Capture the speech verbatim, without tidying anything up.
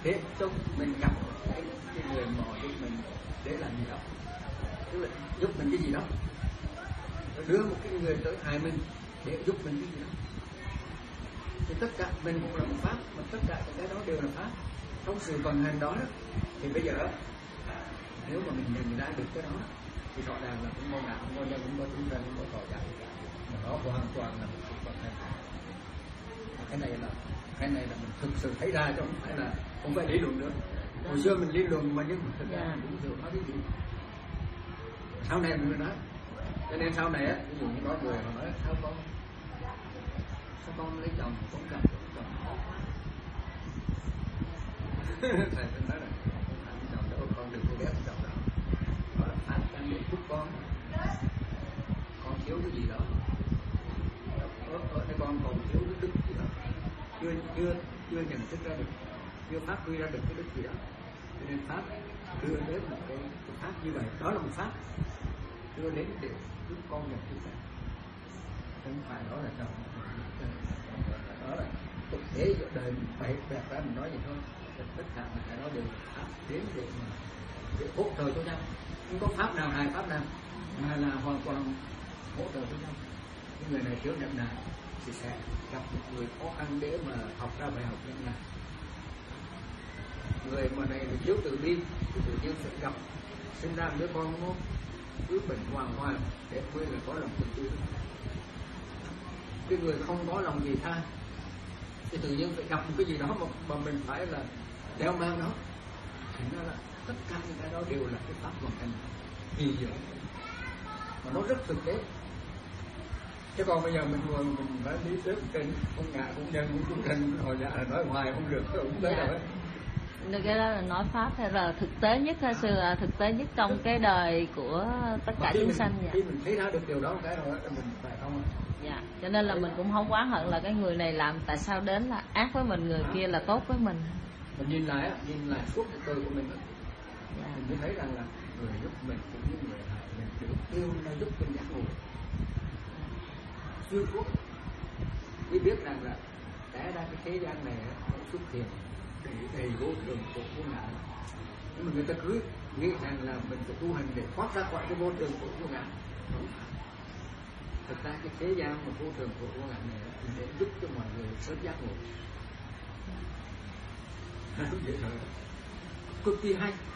để cho mình gặp cái, cái người mà giúp mình để làm gì đó, tức là giúp mình cái gì đó, đưa một cái người tới hại mình để giúp mình cái gì đó, thì tất cả mình cũng là một pháp, mà tất cả những cái đó đều là pháp. Trong sự vận hành đó, đó thì bây giờ nếu mà mình nhận ra được cái đó thì rõ ràng là cũng có ngã, cũng có nhân, cũng có chúng sanh, cũng có thọ giải, mà nó hoàn toàn là một sự vận hành. Cái này là cái này là mình thực sự thấy ra, chứ không phải là không phải lý luận nữa. Hồi xưa mình lý luận mà nhưng mà thực ra đúng sự nói cái gì. Sau này mình mới nói, cho nên sau này á, ví dụ như có người mà nói sao con sao con lấy chồng không gặp chồng khó quá. Thầy tôi nói là chồng đâu, con đừng có ghét chồng đâu, đó là phạt đang để giúp con, con thiếu cái gì đó, ở ở đây con còn thiếu cái đức gì đó, chưa chưa chưa nhận thức ra được, chưa phát huy ra được cái đức gì đó, cho nên pháp đưa đến một cái, cái pháp như vậy, đó là một pháp đưa đến để giúp con nhận thức ra, không phải đó là chồng, đó là thực tế đời mình phải bẹt ra mình nói vậy thôi. Tất cả là cái đó đều pháp đến để mà để hỗ trợ cho nhau, không có pháp nào hài pháp nào, mà là hoàn toàn hỗ trợ cho nhau. Những người này thiếu nhận này thì sẽ gặp một người khó khăn để mà học ra bài học nhận này. Người mà này thì thiếu từ bi thì tự nhiên sẽ gặp sinh ra đứa con nó cứ bệnh hoàng hoàng để quên là có lòng từ bi. Cái người không có lòng gì tha thì tự nhiên phải gặp một cái gì đó mà, mà mình phải là đeo mang nó. Thành ra là tất cả những cái đó đều là cái pháp vận hành kỳ diệu mà nó rất thực tế. Chứ còn bây giờ mình mình phải lý thuyết trên không ngã cũng nhân cũng chúng sanh hồi dạ là nói hoài không được, không tới dạ. đâu. Nên cái đó là nói pháp hay là thực tế nhất hay sư, là thực tế nhất trong cái đời của tất cả chúng sanh. Dạ. Khi mình thấy ra được điều đó cái rồi mình phải không? Dạ. Cho nên là mình cũng không oán hận là cái người này làm tại sao đến là ác với mình, người kia là tốt với mình. Mình nhìn lại nhìn lại suốt cuộc đời của mình đó, dạ. mình mới thấy rằng là người giúp mình cũng như người hại mình đều yêu nó giúp mình giác ngộ. Xuyên suốt mới biết rằng là đã ra cái thế gian này nó xuất hiện đầy đầy vô thường của vô ngã, nhưng mà người ta cứ nghĩ rằng là mình phải tu hành để thoát ra khỏi cái vô thường của vô ngã. Không phải. Thực ra cái thế gian mà vô thường của vô ngã này là để giúp cho mọi người sớm giác ngộ. Rất dễ sợ, cực kỳ hay.